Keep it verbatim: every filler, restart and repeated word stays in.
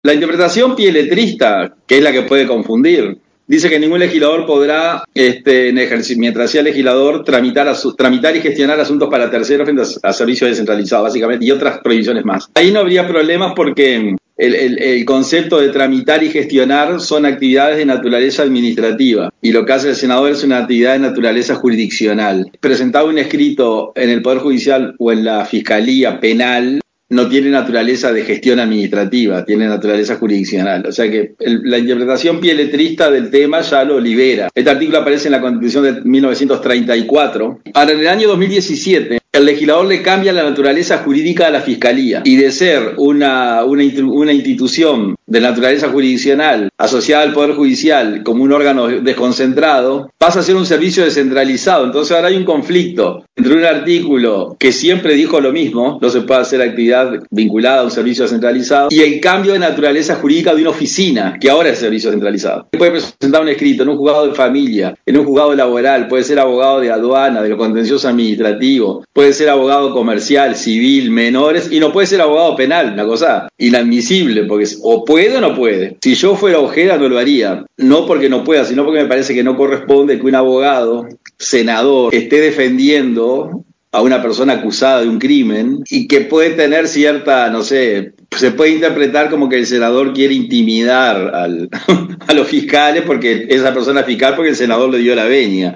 La interpretación pieletrista, que es la que puede confundir, dice que ningún legislador podrá, este, en ejercicio, mientras sea legislador, tramitar, asu- tramitar y gestionar asuntos para terceros frente a, a servicios descentralizados, básicamente, y otras prohibiciones más. Ahí no habría problemas porque el, el, el concepto de tramitar y gestionar son actividades de naturaleza administrativa, y lo que hace el senador es una actividad de naturaleza jurisdiccional. Presentar un escrito en el Poder Judicial o en la Fiscalía Penal no tiene naturaleza de gestión administrativa, tiene naturaleza jurisdiccional. O sea que el, la interpretación pieletrista del tema ya lo libera. Este artículo aparece en la Constitución de mil novecientos treinta y cuatro. Ahora, en el año dos mil diecisiete, el legislador le cambia la naturaleza jurídica a la Fiscalía, y de ser una, una, una institución de naturaleza jurisdiccional asociada al Poder Judicial como un órgano desconcentrado, pasa a ser un servicio descentralizado. Entonces ahora hay un conflicto entre un artículo que siempre dijo lo mismo, no se puede hacer actividad vinculada a un servicio descentralizado, y el cambio de naturaleza jurídica de una oficina, que ahora es servicio centralizado. Puede presentar un escrito en un juzgado de familia, en un juzgado laboral, puede ser abogado de aduana, de lo contencioso administrativo, puede ser abogado comercial, civil, menores, y no puede ser abogado penal, una cosa inadmisible, porque o puede o no puede. Si yo fuera Ojeda no lo haría, no porque no pueda, sino porque me parece que no corresponde que un abogado senador esté defendiendo a una persona acusada de un crimen y que puede tener cierta, no sé, se puede interpretar como que el senador quiere intimidar al, a los fiscales porque esa persona es fiscal porque el senador le dio la venia.